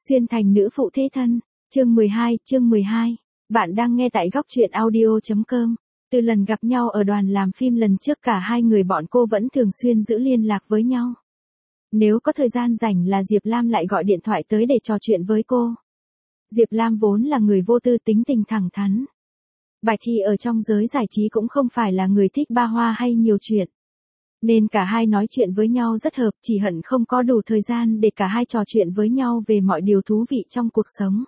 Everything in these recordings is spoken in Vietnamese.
Xuyên thành nữ phụ thế thân, chương 12. Bạn đang nghe tại góc truyện audio.com. Từ lần gặp nhau ở đoàn làm phim lần trước cả hai người bọn cô vẫn thường xuyên giữ liên lạc với nhau. Nếu có thời gian rảnh là Diệp Lam lại gọi điện thoại tới để trò chuyện với cô. Diệp Lam vốn là người vô tư tính tình thẳng thắn. Bạch Thi ở trong giới giải trí cũng không phải là người thích ba hoa hay nhiều chuyện. Nên cả hai nói chuyện với nhau rất hợp, chỉ hận không có đủ thời gian để cả hai trò chuyện với nhau về mọi điều thú vị trong cuộc sống.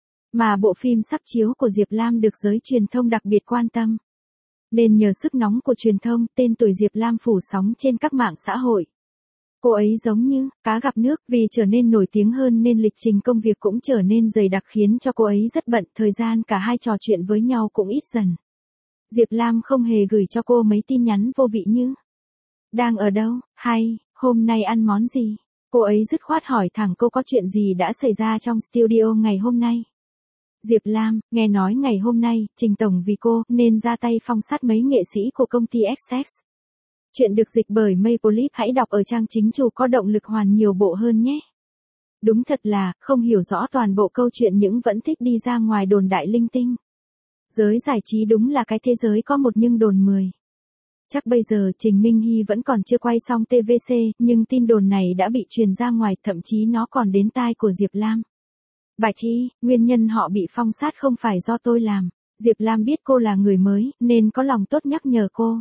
Mà bộ phim sắp chiếu của Diệp Lam được giới truyền thông đặc biệt quan tâm. Nên nhờ sức nóng của truyền thông, tên tuổi Diệp Lam phủ sóng trên các mạng xã hội. Cô ấy giống như cá gặp nước, vì trở nên nổi tiếng hơn nên lịch trình công việc cũng trở nên dày đặc khiến cho cô ấy rất bận, thời gian cả hai trò chuyện với nhau cũng ít dần. Diệp Lam không hề gửi cho cô mấy tin nhắn vô vị như đang ở đâu, hay, hôm nay ăn món gì. Cô ấy dứt khoát hỏi thẳng cô có chuyện gì đã xảy ra trong studio ngày hôm nay. Diệp Lam, nghe nói ngày hôm nay, Trình Tổng vì cô nên ra tay phong sát mấy nghệ sĩ của công ty XX. Chuyện được dịch bởi Maple Leaf, hãy đọc ở trang chính chủ có động lực hoàn nhiều bộ hơn nhé. Đúng thật là, không hiểu rõ toàn bộ câu chuyện nhưng vẫn thích đi ra ngoài đồn đại linh tinh. Giới giải trí đúng là cái thế giới có một nhưng đồn 10. Chắc bây giờ Trình Minh Hy vẫn còn chưa quay xong TVC, nhưng tin đồn này đã bị truyền ra ngoài, thậm chí nó còn đến tai của Diệp Lam. Bạch Thi, nguyên nhân họ bị phong sát không phải do tôi làm. Diệp Lam biết cô là người mới, nên có lòng tốt nhắc nhở cô.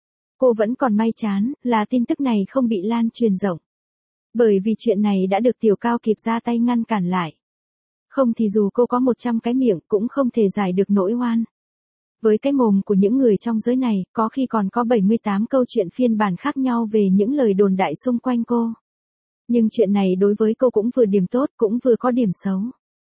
Cô vẫn còn may chán, là tin tức này không bị lan truyền rộng. Bởi vì chuyện này đã được Tiểu Cao kịp ra tay ngăn cản lại. Không thì dù cô có 100 cái miệng cũng không thể giải được nỗi oan. Với cái mồm của những người trong giới này, có khi còn có 78 câu chuyện phiên bản khác nhau về những lời đồn đại xung quanh cô. Nhưng chuyện này đối với cô cũng vừa điểm tốt, cũng vừa có điểm xấu.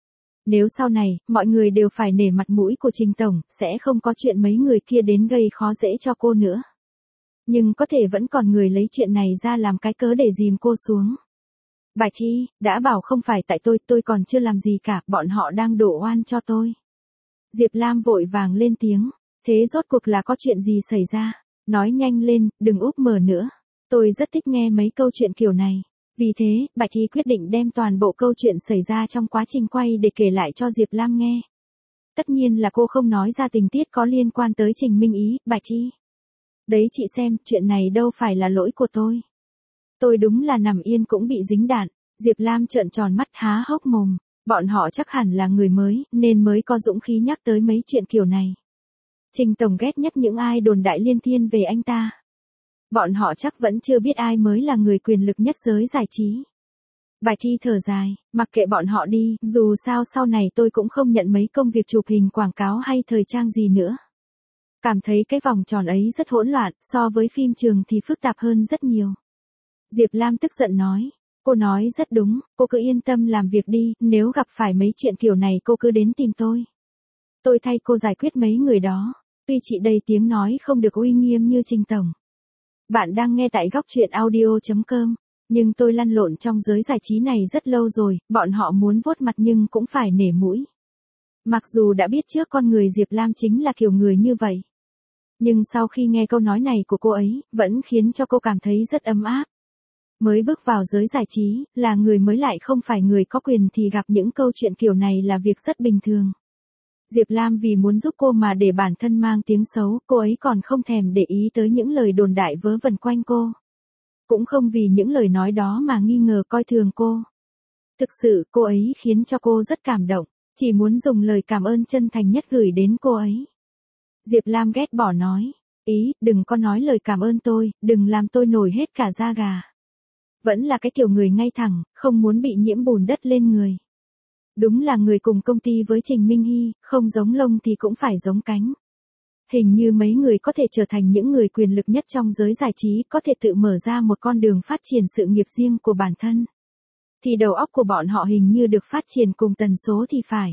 Nếu sau này, mọi người đều phải nể mặt mũi của Trình Tổng, sẽ không có chuyện mấy người kia đến gây khó dễ cho cô nữa. Nhưng có thể vẫn còn người lấy chuyện này ra làm cái cớ để dìm cô xuống. Bạch Thi, đã bảo không phải tại tôi còn chưa làm gì cả, bọn họ đang đổ oan cho tôi. Diệp Lam vội vàng lên tiếng, thế rốt cuộc là có chuyện gì xảy ra? Nói nhanh lên, đừng úp mở nữa. Tôi rất thích nghe mấy câu chuyện kiểu này. Vì thế, Bạch Thi quyết định đem toàn bộ câu chuyện xảy ra trong quá trình quay để kể lại cho Diệp Lam nghe. Tất nhiên là cô không nói ra tình tiết có liên quan tới Trình Minh Ý, Bạch Thi. Đấy chị xem, chuyện này đâu phải là lỗi của tôi. Tôi đúng là nằm yên cũng bị dính đạn. Diệp Lam trợn tròn mắt há hốc mồm. Bọn họ chắc hẳn là người mới, nên mới có dũng khí nhắc tới mấy chuyện kiểu này. Trình Tổng ghét nhất những ai đồn đại liên thiên về anh ta. Bọn họ chắc vẫn chưa biết ai mới là người quyền lực nhất giới giải trí. Bạch Thi thở dài, mặc kệ bọn họ đi, dù sao sau này tôi cũng không nhận mấy công việc chụp hình quảng cáo hay thời trang gì nữa. Cảm thấy cái vòng tròn ấy rất hỗn loạn, so với phim trường thì phức tạp hơn rất nhiều. Diệp Lam tức giận nói. Cô nói rất đúng, cô cứ yên tâm làm việc đi, nếu gặp phải mấy chuyện kiểu này cô cứ đến tìm tôi. Tôi thay cô giải quyết mấy người đó, tuy chị đầy tiếng nói không được uy nghiêm như Trình Tổng. Bạn đang nghe tại góc truyện audio.com, nhưng tôi lăn lộn trong giới giải trí này rất lâu rồi, bọn họ muốn vuốt mặt nhưng cũng phải nể mũi. Mặc dù đã biết trước con người Diệp Lam chính là kiểu người như vậy. Nhưng sau khi nghe câu nói này của cô ấy, vẫn khiến cho cô cảm thấy rất ấm áp. Mới bước vào giới giải trí, là người mới lại không phải người có quyền thì gặp những câu chuyện kiểu này là việc rất bình thường. Diệp Lam vì muốn giúp cô mà để bản thân mang tiếng xấu, cô ấy còn không thèm để ý tới những lời đồn đại vớ vẩn quanh cô. Cũng không vì những lời nói đó mà nghi ngờ coi thường cô. Thực sự cô ấy khiến cho cô rất cảm động, chỉ muốn dùng lời cảm ơn chân thành nhất gửi đến cô ấy. Diệp Lam ghét bỏ nói, đừng có nói lời cảm ơn tôi, đừng làm tôi nổi hết cả da gà. Vẫn là cái kiểu người ngay thẳng, không muốn bị nhiễm bùn đất lên người. Đúng là người cùng công ty với Trình Minh Hy, không giống lông thì cũng phải giống cánh. Hình như mấy người có thể trở thành những người quyền lực nhất trong giới giải trí, có thể tự mở ra một con đường phát triển sự nghiệp riêng của bản thân. Thì đầu óc của bọn họ hình như được phát triển cùng tần số thì phải.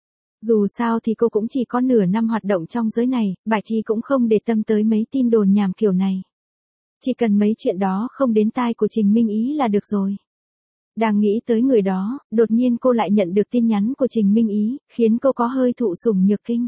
Dù sao thì cô cũng chỉ có nửa năm hoạt động trong giới này, Bạch Thi cũng không để tâm tới mấy tin đồn nhảm kiểu này. Chỉ cần mấy chuyện đó không đến tai của Trình Minh Ý là được rồi. Đang nghĩ tới người đó, đột nhiên cô lại nhận được tin nhắn của Trình Minh Ý, khiến cô có hơi thụ sủng nhược kinh.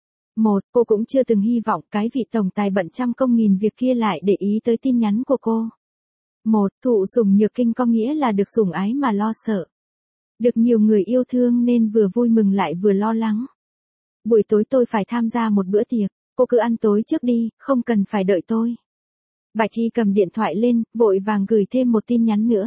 Cô cũng chưa từng hy vọng cái vị tổng tài bận trăm công nghìn việc kia lại để ý tới tin nhắn của cô. Thụ sủng nhược kinh có nghĩa là được sủng ái mà lo sợ. Được nhiều người yêu thương nên vừa vui mừng lại vừa lo lắng. Buổi tối tôi phải tham gia một bữa tiệc, cô cứ ăn tối trước đi, không cần phải đợi tôi. Bạch Thi cầm điện thoại lên, vội vàng gửi thêm một tin nhắn nữa.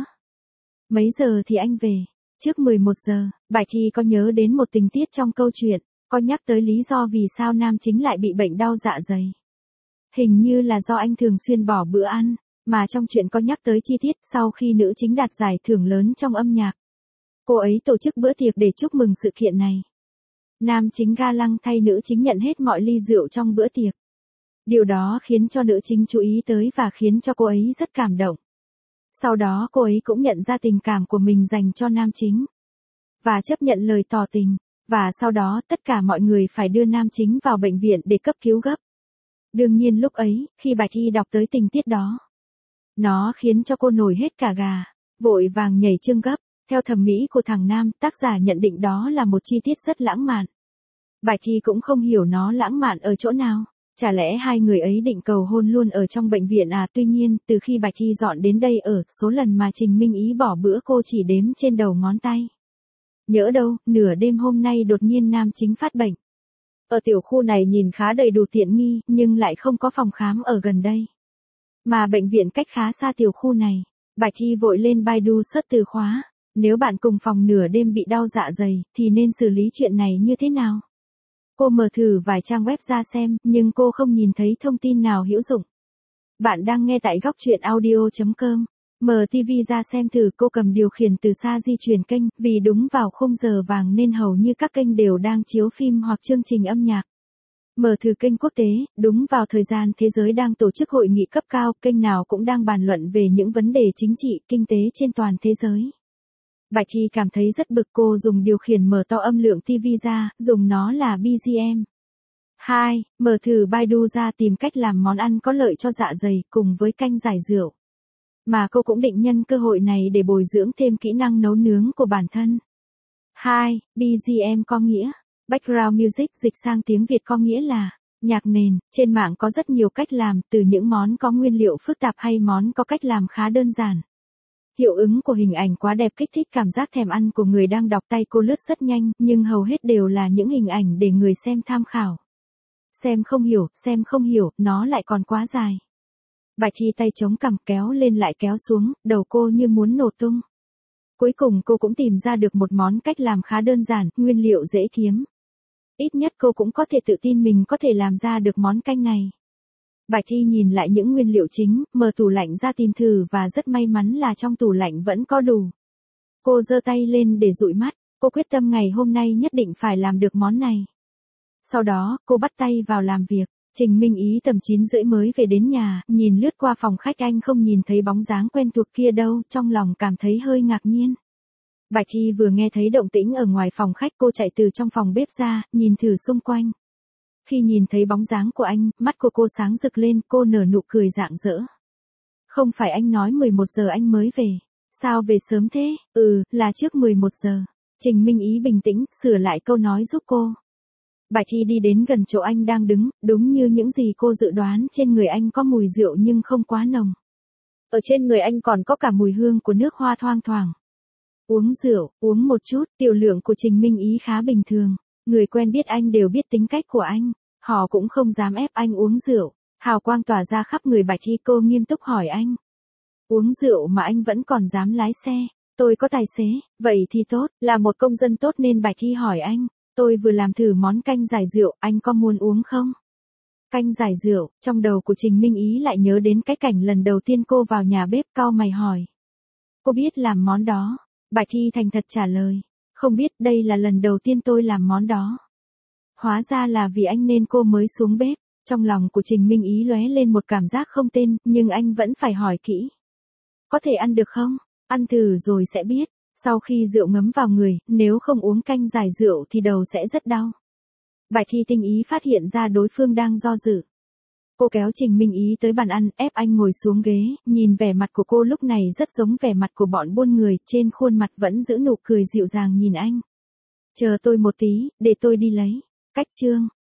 Mấy giờ thì anh về? Trước 11 giờ, Bạch Thi có nhớ đến một tình tiết trong câu chuyện, có nhắc tới lý do vì sao nam chính lại bị bệnh đau dạ dày. Hình như là do anh thường xuyên bỏ bữa ăn, mà trong chuyện có nhắc tới chi tiết sau khi nữ chính đạt giải thưởng lớn trong âm nhạc. Cô ấy tổ chức bữa tiệc để chúc mừng sự kiện này. Nam chính ga lăng thay nữ chính nhận hết mọi ly rượu trong bữa tiệc. Điều đó khiến cho nữ chính chú ý tới và khiến cho cô ấy rất cảm động. Sau đó cô ấy cũng nhận ra tình cảm của mình dành cho nam chính. Và chấp nhận lời tỏ tình. Và sau đó tất cả mọi người phải đưa nam chính vào bệnh viện để cấp cứu gấp. Đương nhiên lúc ấy, khi Bạch Thi đọc tới tình tiết đó, nó khiến cho cô nổi hết cả gà, vội vàng nhảy chưng gấp. Theo thẩm mỹ của thằng nam, tác giả nhận định đó là một chi tiết rất lãng mạn. Bạch Thi cũng không hiểu nó lãng mạn ở chỗ nào. Chả lẽ hai người ấy định cầu hôn luôn ở trong bệnh viện à? Tuy nhiên, từ khi Bạch Thi dọn đến đây ở, số lần mà Trình Minh Ý bỏ bữa cô chỉ đếm trên đầu ngón tay. Nhỡ đâu, nửa đêm hôm nay đột nhiên nam chính phát bệnh. Ở tiểu khu này nhìn khá đầy đủ tiện nghi, nhưng lại không có phòng khám ở gần đây. Mà bệnh viện cách khá xa tiểu khu này. Bạch Thi vội lên Baidu search từ khóa. Nếu bạn cùng phòng nửa đêm bị đau dạ dày, thì nên xử lý chuyện này như thế nào? Cô mở thử vài trang web ra xem, nhưng cô không nhìn thấy thông tin nào hữu dụng. Bạn đang nghe tại góc truyện audio.com. Mở TV ra xem thử. Cô cầm điều khiển từ xa di chuyển kênh, vì đúng vào khung giờ vàng nên hầu như các kênh đều đang chiếu phim hoặc chương trình âm nhạc. Mở thử kênh quốc tế, đúng vào thời gian thế giới đang tổ chức hội nghị cấp cao, kênh nào cũng đang bàn luận về những vấn đề chính trị, kinh tế trên toàn thế giới. Bạch Thi cảm thấy rất bực, cô dùng điều khiển mở to âm lượng TV ra, dùng nó là BGM. 2. Mở thử Baidu ra tìm cách làm món ăn có lợi cho dạ dày cùng với canh giải rượu. Mà cô cũng định nhân cơ hội này để bồi dưỡng thêm kỹ năng nấu nướng của bản thân. 2. BGM có nghĩa Background Music, dịch sang tiếng Việt có nghĩa là nhạc nền. Trên mạng có rất nhiều cách làm, từ những món có nguyên liệu phức tạp hay món có cách làm khá đơn giản. Hiệu ứng của hình ảnh quá đẹp kích thích cảm giác thèm ăn của người đang đọc, tay cô lướt rất nhanh, nhưng hầu hết đều là những hình ảnh để người xem tham khảo. Xem không hiểu, nó lại còn quá dài. Bạch Thi tay chống cằm, kéo lên lại kéo xuống, đầu cô như muốn nổ tung. Cuối cùng cô cũng tìm ra được một món cách làm khá đơn giản, nguyên liệu dễ kiếm. Ít nhất cô cũng có thể tự tin mình có thể làm ra được món canh này. Bạch Thi nhìn lại những nguyên liệu chính, mở tủ lạnh ra tìm thử và rất may mắn là trong tủ lạnh vẫn có đủ. Cô giơ tay lên để dụi mắt, cô quyết tâm ngày hôm nay nhất định phải làm được món này. Sau đó, cô bắt tay vào làm việc. Trình Minh Ý tầm 9:30 mới về đến nhà, nhìn lướt qua phòng khách anh không nhìn thấy bóng dáng quen thuộc kia đâu, trong lòng cảm thấy hơi ngạc nhiên. Bạch Thi vừa nghe thấy động tĩnh ở ngoài phòng khách, cô chạy từ trong phòng bếp ra, nhìn thử xung quanh. Khi nhìn thấy bóng dáng của anh, mắt của cô sáng rực lên, cô nở nụ cười rạng rỡ. Không phải anh nói 11 giờ anh mới về. Sao về sớm thế? Là trước 11 giờ. Trình Minh Ý bình tĩnh, sửa lại câu nói giúp cô. Bạch Thi đi đến gần chỗ anh đang đứng, đúng như những gì cô dự đoán, trên người anh có mùi rượu nhưng không quá nồng. Ở trên người anh còn có cả mùi hương của nước hoa thoang thoảng. Uống rượu, uống một chút, tiểu lượng của Trình Minh Ý khá bình thường. Người quen biết anh đều biết tính cách của anh, họ cũng không dám ép anh uống rượu. Hào quang tỏa ra khắp người Bạch Thi, cô nghiêm túc hỏi anh. Uống rượu mà anh vẫn còn dám lái xe. Tôi có tài xế, vậy thì tốt, là một công dân tốt nên Bạch Thi hỏi anh. Tôi vừa làm thử món canh giải rượu, anh có muốn uống không? Canh giải rượu, trong đầu của Trình Minh Ý lại nhớ đến cái cảnh lần đầu tiên cô vào nhà bếp, cau mày hỏi. Cô biết làm món đó? Bạch Thi thành thật trả lời. Không biết, đây là lần đầu tiên tôi làm món đó. Hóa ra là vì anh nên cô mới xuống bếp. Trong lòng của Trình Minh Ý lóe lên một cảm giác không tên, nhưng anh vẫn phải hỏi kỹ. Có thể ăn được không? Ăn thử rồi sẽ biết. Sau khi rượu ngấm vào người, nếu không uống canh giải rượu thì đầu sẽ rất đau. Bạch Thi tinh ý phát hiện ra đối phương đang do dự. Cô kéo Trình Minh Ý tới bàn ăn, ép anh ngồi xuống ghế, nhìn vẻ mặt của cô lúc này rất giống vẻ mặt của bọn buôn người, trên khuôn mặt vẫn giữ nụ cười dịu dàng nhìn anh. Chờ tôi một tí, để tôi đi lấy. Cách chương